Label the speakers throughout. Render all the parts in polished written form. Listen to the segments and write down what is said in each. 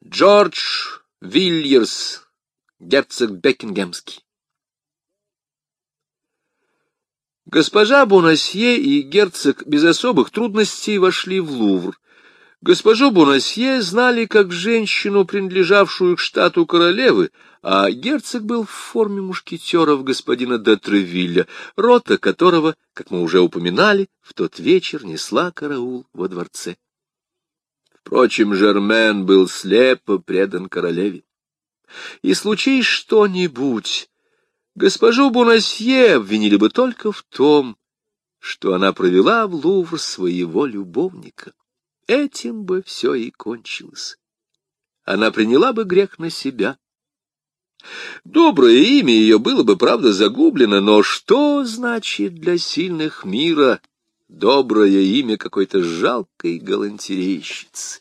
Speaker 1: Джордж Вильерс, герцог Бекингемский. Госпожа Бонасье и герцог без особых трудностей вошли в Лувр. Госпожу Бонасье знали как женщину, принадлежавшую к штату королевы, а герцог был в форме мушкетеров господина де Тревилля, рота которого, как мы уже упоминали, в тот вечер несла караул во дворце. Впрочем, Жермен был слепо предан королеве. И случись что-нибудь, госпожу Бонасье обвинили бы только в том, что она провела в Лувр своего любовника. Этим бы все и кончилось. Она приняла бы грех на себя. Доброе имя ее было бы, правда, загублено, но что значит для сильных мира доброе имя какой-то жалкой галантерейщицы?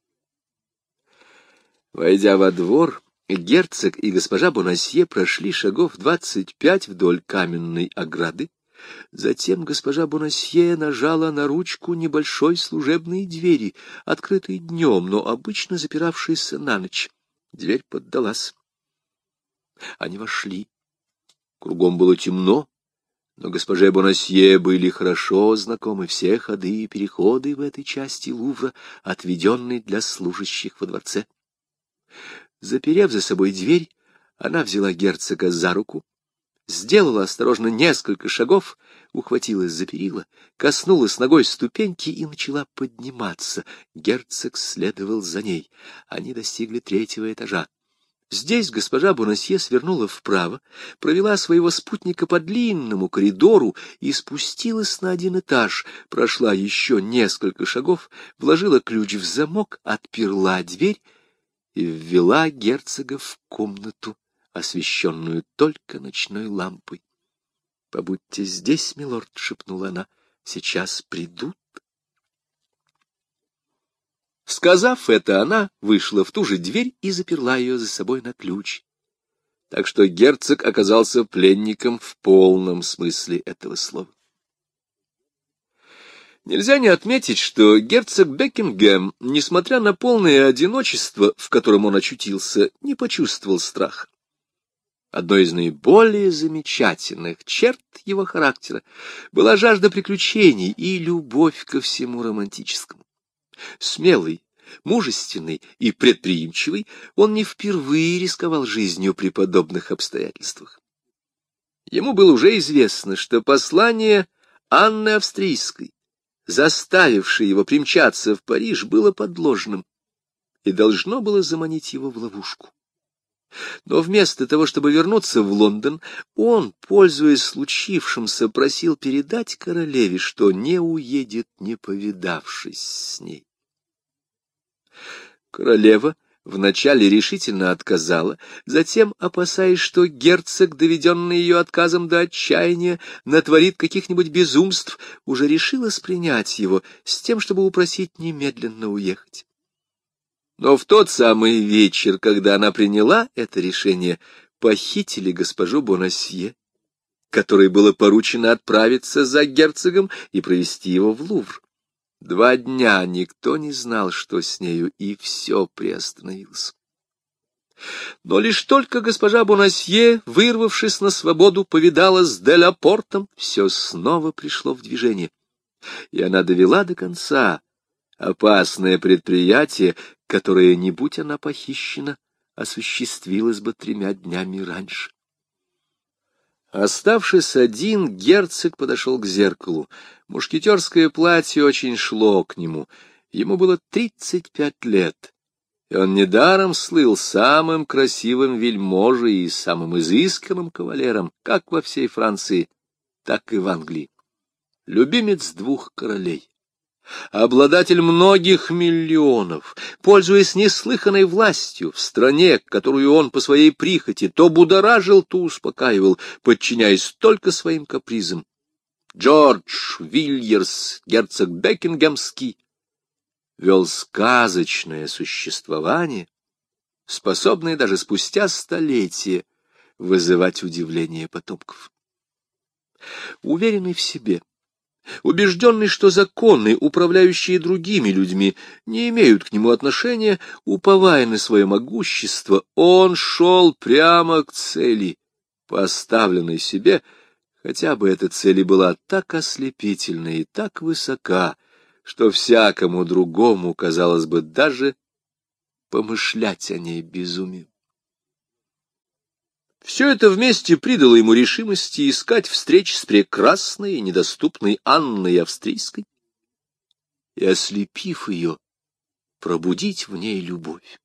Speaker 1: Войдя во двор, герцог и госпожа Бонасье прошли шагов 25 вдоль каменной ограды. Затем госпожа Бонасье нажала на ручку небольшой служебной двери, открытой днем, но обычно запиравшейся на ночь. Дверь поддалась. Они вошли. Кругом было темно, но госпоже Бонасье были хорошо знакомы все ходы и переходы в этой части Лувра, отведенной для служащих во дворце. Заперев за собой дверь, она взяла герцога за руку, сделала осторожно несколько шагов, ухватилась за перила, коснулась ногой ступеньки и начала подниматься. Герцог следовал за ней. Они достигли 3-го этажа. Здесь госпожа Бонасье свернула вправо, провела своего спутника по длинному коридору и спустилась на 1 этаж, прошла еще несколько шагов, вложила ключ в замок, отперла дверь и ввела герцога в комнату, освещенную только ночной лампой. — Побудьте здесь, милорд, — шепнула она, — сейчас придут. Сказав это, она вышла в ту же дверь и заперла ее за собой на ключ. Так что герцог оказался пленником в полном смысле этого слова. Нельзя не отметить, что герцог Бекингем, несмотря на полное одиночество, в котором он очутился, не почувствовал страха. Одной из наиболее замечательных черт его характера была жажда приключений и любовь ко всему романтическому. Смелый, мужественный и предприимчивый, он не впервые рисковал жизнью при подобных обстоятельствах. Ему было уже известно, что послание Анны Австрийской, заставившее его примчаться в Париж, было подложным и должно было заманить его в ловушку. Но вместо того, чтобы вернуться в Лондон, он, пользуясь случившимся, просил передать королеве, что не уедет, не повидавшись с ней. Королева вначале решительно отказала, затем, опасаясь, что герцог, доведенный ее отказом до отчаяния, натворит каких-нибудь безумств, уже решилась принять его с тем, чтобы упросить немедленно уехать. Но в тот самый вечер, когда она приняла это решение, похитили госпожу Бонасье, которой было поручено отправиться за герцогом и провести его в Лувр. 2 дня никто не знал, что с нею, и все приостановилось. Но лишь только госпожа Бонасье, вырвавшись на свободу, повидалась с де Лапортом, все снова пришло в движение, и она довела до конца опасное предприятие, которое, не будь она похищена, осуществилось бы 3 днями раньше. Оставшись один, герцог подошел к зеркалу. Мушкетерское платье очень шло к нему. Ему было 35 лет, и он недаром слыл самым красивым вельможей и самым изысканным кавалером, как во всей Франции, так и в Англии. Любимец 2 королей. Обладатель многих миллионов, пользуясь неслыханной властью в стране, которую он по своей прихоти то будоражил, то успокаивал, подчиняясь только своим капризам, Джордж Вильерс, герцог Бекингемский, вел сказочное существование, способное даже спустя столетия вызывать удивление потомков. Уверенный в себе, Убежденный, что законы, управляющие другими людьми, не имеют к нему отношения, уповая на свое могущество, он шел прямо к цели, поставленной себе, хотя бы эта цель и была так ослепительна и так высока, что всякому другому, казалось бы, даже помышлять о ней безумием. Все это вместе придало ему решимости искать встреч с прекрасной и недоступной Анной Австрийской и, ослепив ее, пробудить в ней любовь.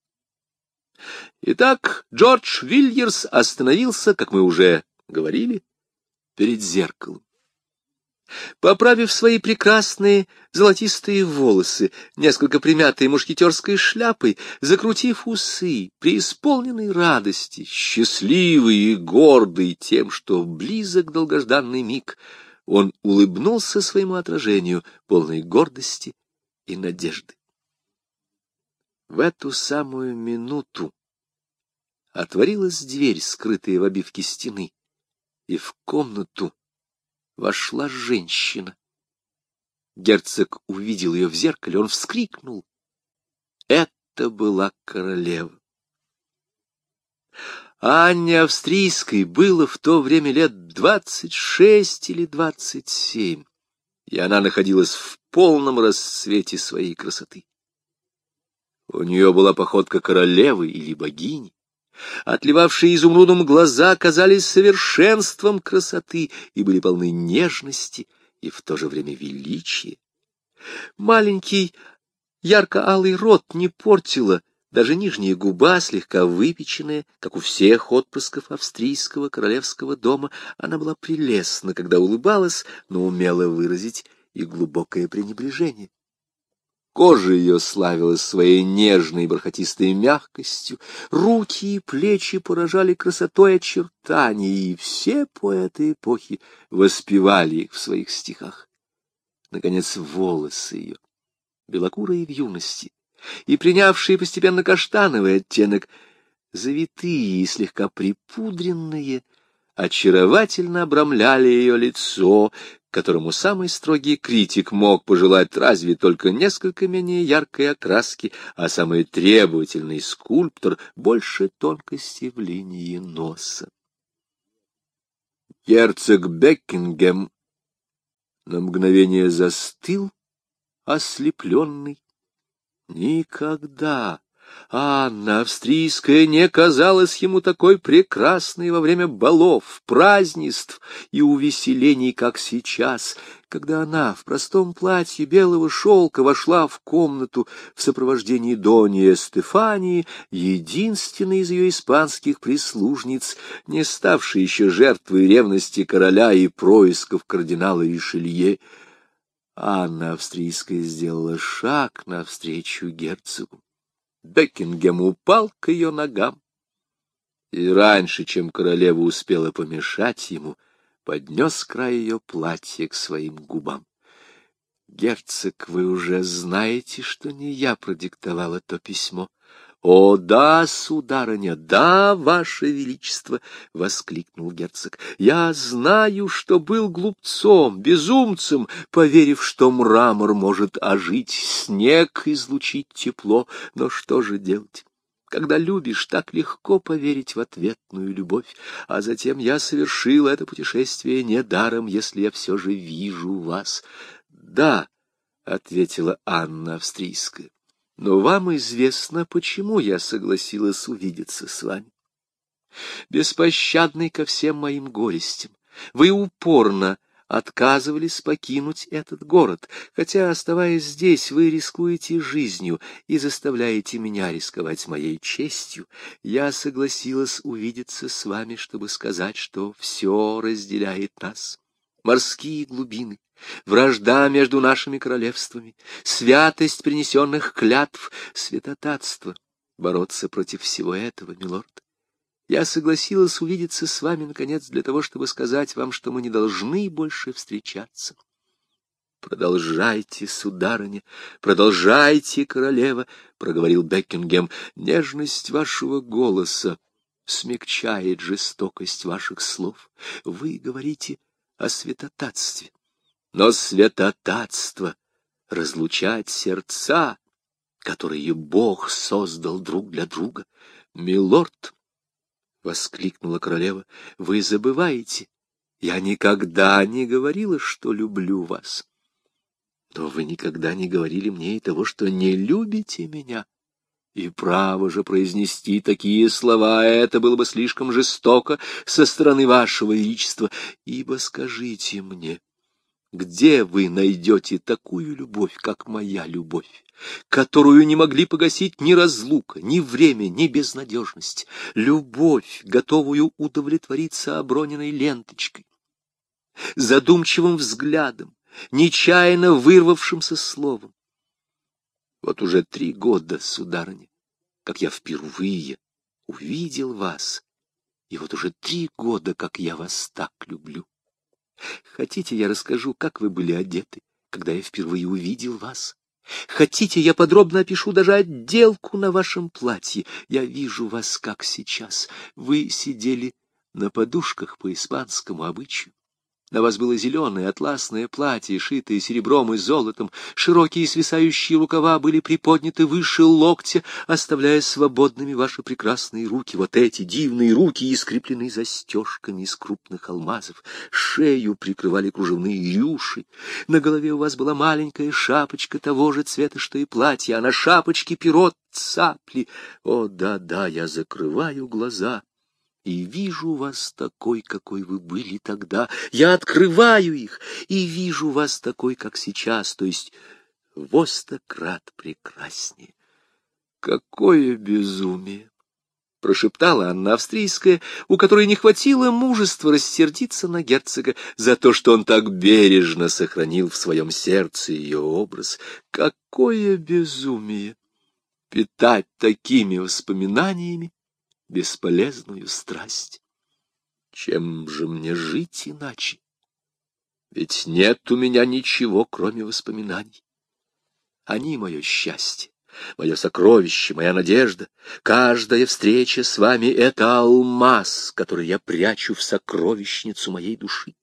Speaker 1: Итак, Джордж Вильерс остановился, как мы уже говорили, перед зеркалом. Поправив свои прекрасные золотистые волосы, несколько примятые мушкетерской шляпой, закрутив усы, преисполненный радости, счастливый и гордый тем, что близок долгожданный миг, он улыбнулся своему отражению, полной гордости и надежды. В эту самую минуту отворилась дверь, скрытая в обивке стены, и в комнату вошла женщина. Герцог увидел ее в зеркале, он вскрикнул. Это была королева. Анне Австрийской было в то время лет 26 или 27, и она находилась в полном расцвете своей красоты. У нее была походка королевы или богини. Отливавшие изумрудом глаза казались совершенством красоты и были полны нежности и в то же время величия. Маленький ярко-алый рот не портила даже нижняя губа, слегка выпеченная, как у всех отпрысков австрийского королевского дома. Она была прелестна, когда улыбалась, но умела выразить и глубокое пренебрежение. Кожа ее славилась своей нежной бархатистой мягкостью, руки и плечи поражали красотой очертаний, и все поэты эпохи воспевали их в своих стихах. Наконец, волосы ее, белокурые в юности, и принявшие постепенно каштановый оттенок, завитые и слегка припудренные, очаровательно обрамляли ее лицо, которому самый строгий критик мог пожелать разве только несколько менее яркой окраски, а самый требовательный скульптор — больше тонкости в линии носа. Герцог Бекингем на мгновение застыл, ослепленный. Никогда Анна Австрийская не казалась ему такой прекрасной во время балов, празднеств и увеселений, как сейчас, когда она в простом платье белого шелка вошла в комнату в сопровождении Доньи Стефании, единственной из ее испанских прислужниц, не ставшей еще жертвой ревности короля и происков кардинала Ришелье. Анна Австрийская сделала шаг навстречу герцогу. Бекингем упал к ее ногам, и раньше, чем королева успела помешать ему, поднес край ее платья к своим губам. — Герцог, вы уже знаете, что не я продиктовала то письмо. — О, да, сударыня, да, ваше величество! — воскликнул герцог. — Я знаю, что был глупцом, безумцем, поверив, что мрамор может ожить, снег излучить тепло. Но что же делать? Когда любишь, так легко поверить в ответную любовь. А затем я совершил это путешествие недаром, если я все же вижу вас. — Да, — ответила Анна Австрийская. — Но вам известно, почему я согласилась увидеться с вами. Беспощадный ко всем моим горестям, вы упорно отказывались покинуть этот город, хотя, оставаясь здесь, вы рискуете жизнью и заставляете меня рисковать моей честью. Я согласилась увидеться с вами, чтобы сказать, что все разделяет нас. Морские глубины, вражда между нашими королевствами, святость принесенных клятв, святотатство. Бороться против всего этого, милорд. Я согласилась увидеться с вами, наконец, для того, чтобы сказать вам, что мы не должны больше встречаться. Продолжайте, сударыня, продолжайте, королева, — проговорил Бекингем. Нежность вашего голоса смягчает жестокость ваших слов. Вы говорите о святотатстве. Но святотатство — разлучать сердца, которые Бог создал друг для друга. Милорд, — воскликнула королева, — вы забываете, я никогда не говорила, что люблю вас. Но вы никогда не говорили мне и того, что не любите меня. И право же произнести такие слова, это было бы слишком жестоко со стороны вашего величества. Ибо скажите мне, где вы найдете такую любовь, как моя любовь, которую не могли погасить ни разлука, ни время, ни безнадежность, любовь, готовую удовлетвориться оброненной ленточкой, задумчивым взглядом, нечаянно вырвавшимся словом? Вот уже 3 года, сударыня, как я впервые увидел вас, и вот уже 3 года, как я вас так люблю. Хотите, я расскажу, как вы были одеты, когда я впервые увидел вас? Хотите, я подробно опишу даже отделку на вашем платье? Я вижу вас, как сейчас. Вы сидели на подушках по испанскому обычаю. На вас было зеленое атласное платье, шитое серебром и золотом. Широкие свисающие рукава были приподняты выше локтя, оставляя свободными ваши прекрасные руки. Вот эти дивные руки и скреплены застежками из крупных алмазов. Шею прикрывали кружевные рюши. На голове у вас была маленькая шапочка того же цвета, что и платье, а на шапочке перо цапли. О, да-да, я закрываю глаза и вижу вас такой, какой вы были тогда. Я открываю их и вижу вас такой, как сейчас, то есть во 100 крат прекраснее. Какое безумие! — прошептала Анна Австрийская, у которой не хватило мужества рассердиться на герцога за то, что он так бережно сохранил в своем сердце ее образ. Какое безумие! Питать такими воспоминаниями бесполезную страсть. Чем же мне жить иначе? Ведь нет у меня ничего, кроме воспоминаний. Они — мое счастье, мое сокровище, моя надежда. Каждая встреча с вами — это алмаз, который я прячу в сокровищницу моей души.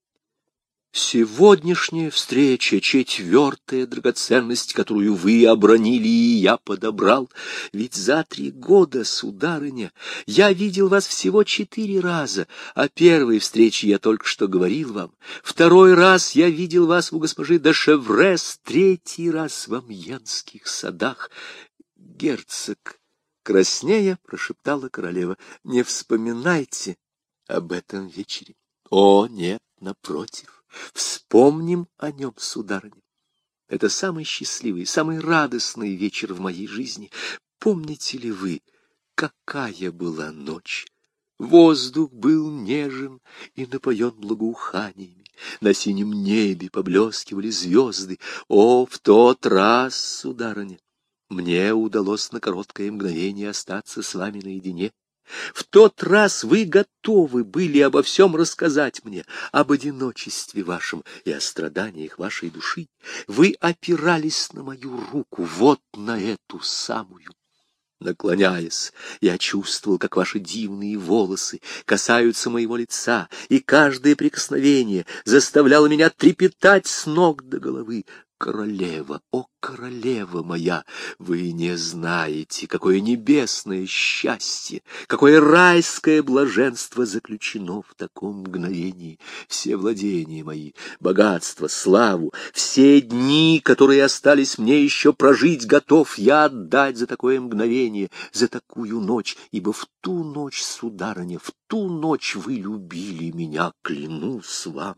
Speaker 1: Сегодняшняя встреча — 4-я драгоценность, которую вы обронили, и я подобрал. Ведь за 3 года, сударыня, я видел вас всего 4 раза. О первой встрече я только что говорил вам. 2-й раз я видел вас у госпожи де Шеврес, 3-й раз в Амьенских садах. Герцог, краснея, прошептала королева, не вспоминайте об этом вечере. О, нет, напротив. Вспомним о нем, сударыня. Это самый счастливый, самый радостный вечер в моей жизни. Помните ли вы, какая была ночь? Воздух был нежен и напоен благоуханиями. На синем небе поблескивали звезды. О, в тот раз, сударыня, мне удалось на короткое мгновение остаться с вами наедине. В тот раз вы готовы были обо всем рассказать мне, об одиночестве вашем и о страданиях вашей души. Вы опирались на мою руку, вот на эту самую. Наклоняясь, я чувствовал, как ваши дивные волосы касаются моего лица, и каждое прикосновение заставляло меня трепетать с ног до головы. Королева, о, королева моя, вы не знаете, какое небесное счастье, какое райское блаженство заключено в таком мгновении. Все владения мои, богатство, славу, все дни, которые остались мне еще прожить, готов я отдать за такое мгновение, за такую ночь, ибо в ту ночь, сударыня, в ту ночь вы любили меня, клянусь вам.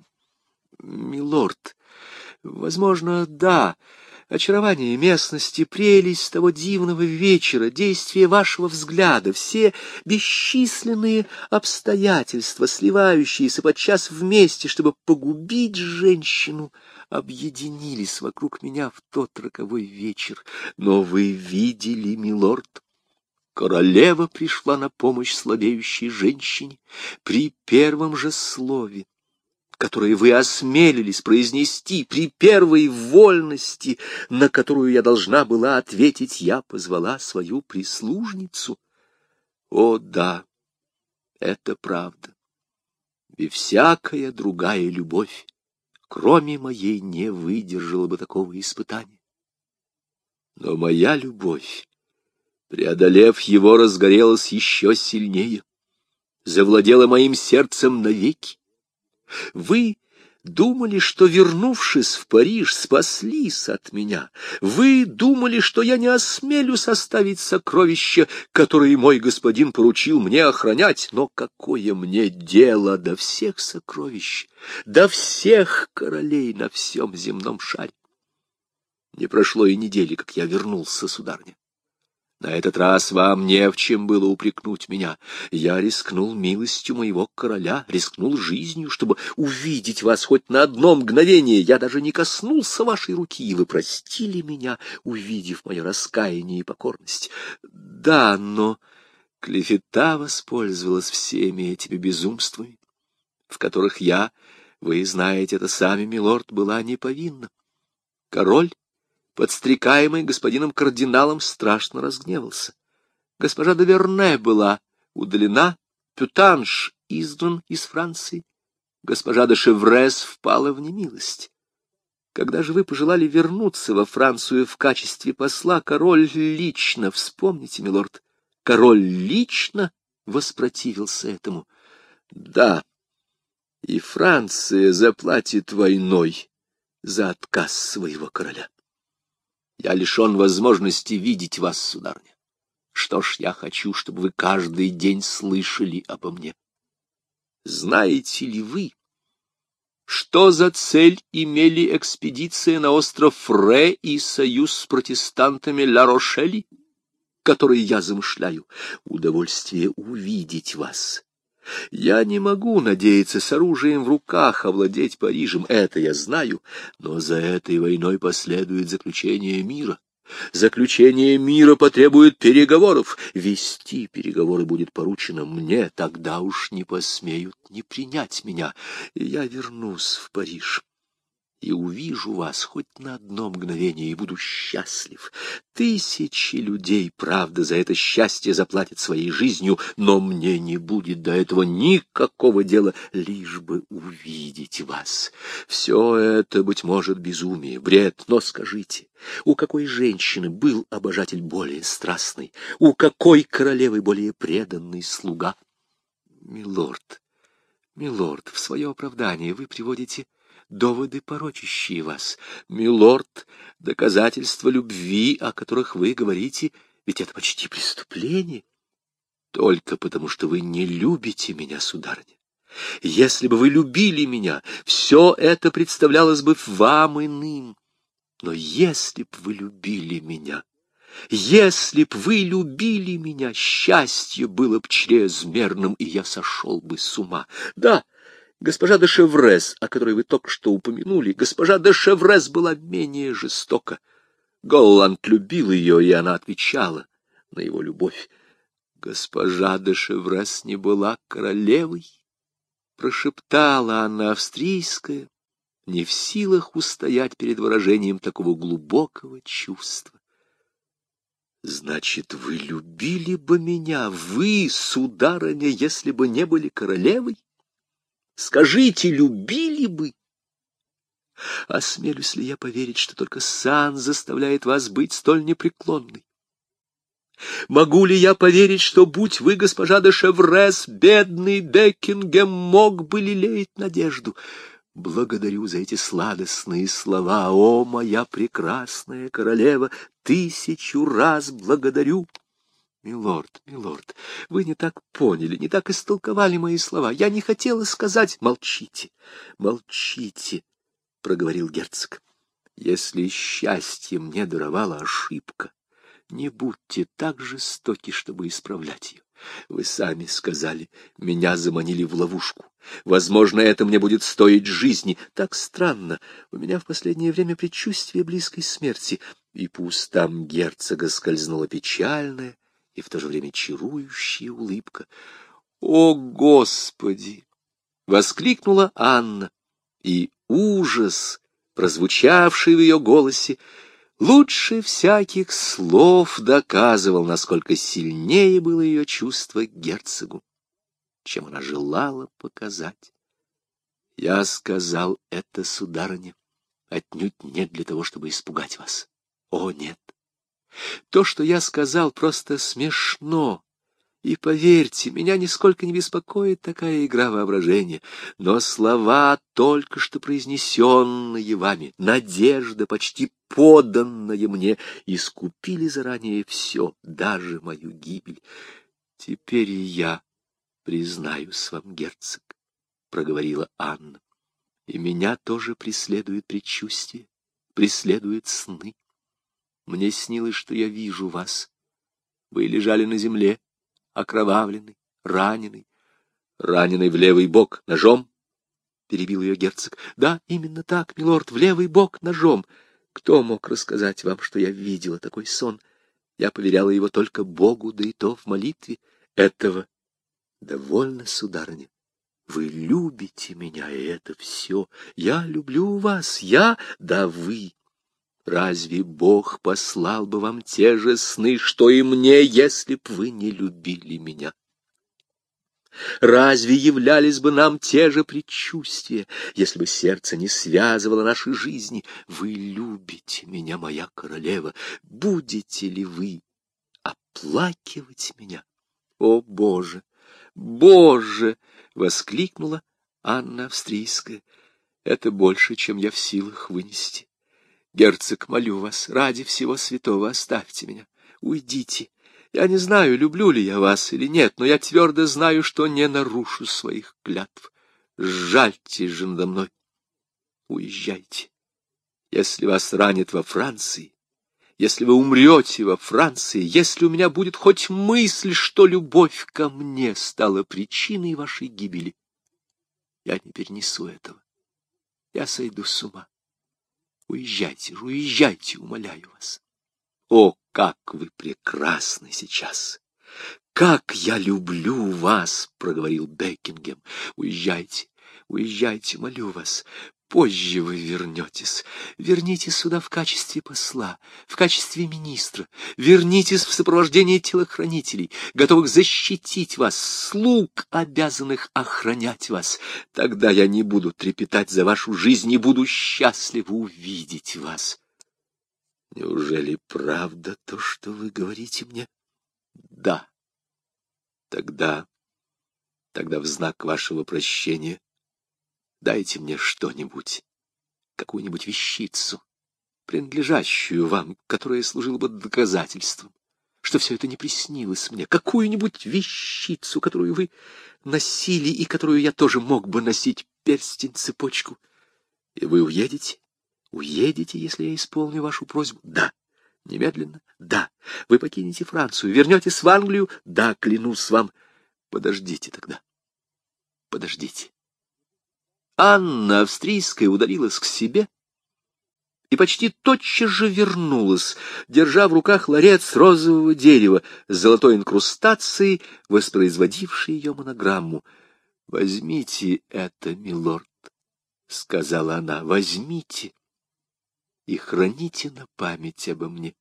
Speaker 1: Милорд, возможно, да, очарование местности, прелесть того дивного вечера, действие вашего взгляда, все бесчисленные обстоятельства, сливающиеся подчас вместе, чтобы погубить женщину, объединились вокруг меня в тот роковой вечер. Но вы видели, милорд, королева пришла на помощь слабеющей женщине при первом же слове, которые вы осмелились произнести, при первой вольности, на которую я должна была ответить, я позвала свою прислужницу. О, да, это правда. И всякая другая любовь кроме моей, не выдержала бы такого испытания. Но моя любовь, преодолев его, разгорелась еще сильнее, завладела моим сердцем навеки. Вы думали, что, вернувшись в Париж, спаслись от меня. Вы думали, что я не осмелюсь оставить сокровища, которые мой господин поручил мне охранять. Но какое мне дело до всех сокровищ, до всех королей на всем земном шаре? Не прошло и недели, как я вернулся, сударыня. На этот раз вам не в чем было упрекнуть меня. Я рискнул милостью моего короля, рискнул жизнью, чтобы увидеть вас хоть на одно мгновение. Я даже не коснулся вашей руки, и вы простили меня, увидев мое раскаяние и покорность. Да, но клевета воспользовалась всеми этими безумствами, в которых я, вы знаете это сами, милорд, была не повинна. Король, подстрекаемый господином кардиналом, страшно разгневался. Госпожа де Верне была удалена, Пютанж изгнан из Франции, госпожа де Шеврес впала в немилость. Когда же вы пожелали вернуться во Францию в качестве посла, король лично, вспомните, милорд, король лично воспротивился этому. Да, и Франция заплатит войной за отказ своего короля. Я лишен возможности видеть вас, сударыня. Что ж, я хочу, чтобы вы каждый день слышали обо мне. Знаете ли вы, что за цель имели экспедиция на остров Фре и союз с протестантами Ла-Рошели, который я замышляю? Удовольствие увидеть вас. Я не могу надеяться с оружием в руках овладеть Парижем, это я знаю, но за этой войной последует заключение мира. Заключение мира потребует переговоров. Вести переговоры будет поручено мне, тогда уж не посмеют не принять меня, и я вернусь в Париж. И увижу вас хоть на одно мгновение, и буду счастлив. Тысячи людей, правда, за это счастье заплатят своей жизнью, но мне не будет до этого никакого дела, лишь бы увидеть вас. Все это, быть может, безумие, бред, но скажите, у какой женщины был обожатель более страстный, у какой королевы более преданный слуга? Милорд, милорд, в свое оправдание вы приводите доводы, порочащие вас. Милорд, доказательства любви, о которых вы говорите, ведь это почти преступление. Только потому, что вы не любите меня, сударыня. Если бы вы любили меня, все это представлялось бы вам иным. Но если б вы любили меня, счастье было б чрезмерным, и я сошел бы с ума. Да, госпожа де Шеврес, о которой вы только что упомянули, госпожа де Шеврес была менее жестока. Голланд любил ее, и она отвечала на его любовь. Госпожа де Шеврес не была королевой, прошептала она австрийская, не в силах устоять перед выражением такого глубокого чувства. Значит, вы любили бы меня, вы, сударыня, если бы не были королевой? Скажите, любили бы? Осмелюсь ли я поверить, что только сан заставляет вас быть столь непреклонной? Могу ли я поверить, что, будь вы, госпожа де Шеврес, бедный Бекингем мог бы лелеять надежду? Благодарю за эти сладостные слова, о, моя прекрасная королева, 1000 раз благодарю. Милорд, милорд, вы не так поняли, не так истолковали мои слова. Я не хотела сказать... Молчите, молчите, — проговорил герцог. Если счастье мне даровала ошибка, не будьте так жестоки, чтобы исправлять ее. Вы сами сказали, меня заманили в ловушку. Возможно, это мне будет стоить жизни. Так странно, у меня в последнее время предчувствие близкой смерти. И по устам герцога скользнула печальная и в то же время чарующая улыбка. «О, Господи!» — воскликнула Анна, и ужас, прозвучавший в ее голосе, лучше всяких слов доказывал, насколько сильнее было ее чувство к герцогу, чем она желала показать. Я сказал это, сударыня, отнюдь не для того, чтобы испугать вас. О, нет. То, что я сказал, просто смешно. И поверьте, меня нисколько не беспокоит такая игра воображения. Но слова, только что произнесенные вами, надежда, почти поданная мне, искупили заранее все, даже мою гибель. Теперь и я признаюсь вам, герцог, — проговорила Анна. И меня тоже преследует предчувствие, преследуют сны. Мне снилось, что я вижу вас. Вы лежали на земле, окровавленный, раненый. Раненый в левый бок ножом? — перебил ее герцог. — Да, именно так, милорд, в левый бок ножом. Кто мог рассказать вам, что я видела такой сон? Я поверяла его только Богу, да и то в молитве. Этого довольно, сударыня. Вы любите меня, и это все. Я люблю вас, да вы. Разве Бог послал бы вам те же сны, что и мне, если б вы не любили меня? Разве являлись бы нам те же предчувствия, если бы сердце не связывало нашей жизни? Вы любите меня, моя королева. Будете ли вы оплакивать меня? О, Боже! Боже! — воскликнула Анна Австрийская. — Это больше, чем я в силах вынести. Герцог, молю вас, ради всего святого оставьте меня. Уйдите. Я не знаю, люблю ли я вас или нет, но я твердо знаю, что не нарушу своих клятв. Жальтесь же надо мной. Уезжайте. Если вас ранят во Франции, если вы умрете во Франции, если у меня будет хоть мысль, что любовь ко мне стала причиной вашей гибели, я не перенесу этого. Я сойду с ума. Уезжайте же, уезжайте, умоляю вас. О, как вы прекрасны сейчас! Как я люблю вас, — проговорил Бекингем. Уезжайте, уезжайте, молю вас. Позже вы вернетесь. Вернитесь сюда в качестве посла, в качестве министра. Вернитесь в сопровождении телохранителей, готовых защитить вас, слуг, обязанных охранять вас. Тогда я не буду трепетать за вашу жизнь и буду счастлив увидеть вас. Неужели правда то, что вы говорите мне? Да. Тогда в знак вашего прощения дайте мне что-нибудь, какую-нибудь вещицу, принадлежащую вам, которая служила бы доказательством, что все это не приснилось мне, какую-нибудь вещицу, которую вы носили и которую я тоже мог бы носить, перстень, цепочку. И вы уедете? Уедете, если я исполню вашу просьбу? Да. Немедленно? Да. Вы покинете Францию, вернетесь в Англию? Да, клянусь вам. Подождите тогда. Подождите. Анна Австрийская удалилась к себе и почти тотчас же вернулась, держа в руках ларец розового дерева с золотой инкрустацией, воспроизводившей ее монограмму. — Возьмите это, милорд, — сказала она, — возьмите и храните на память обо мне.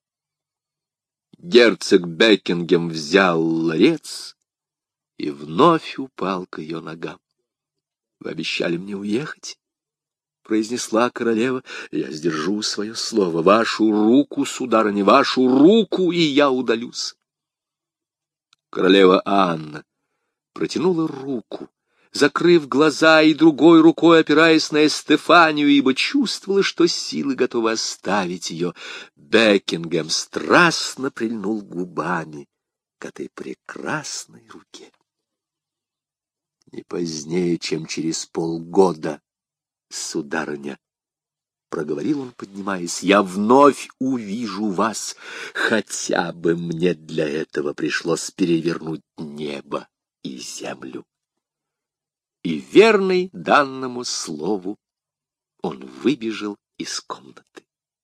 Speaker 1: Герцог Бекингем взял ларец и вновь упал к ее ногам. — Вы обещали мне уехать? — произнесла королева. — Я сдержу свое слово. Вашу руку, сударыня, вашу руку, и я удалюсь. Королева Анна протянула руку, закрыв глаза и другой рукой опираясь на Эстефанию, ибо чувствовала, что силы готовы оставить ее. Бекингем страстно прильнул губами к этой прекрасной руке. Не позднее, чем через полгода, сударыня, — проговорил он, поднимаясь, — я вновь увижу вас, хотя бы мне для этого пришлось перевернуть небо и землю. И верный данному слову он выбежал из комнаты.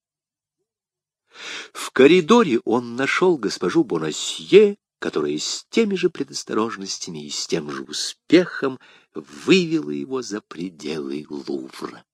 Speaker 1: В коридоре он нашел госпожу Бонасье, которая с теми же предосторожностями и с тем же успехом вывела его за пределы Лувра.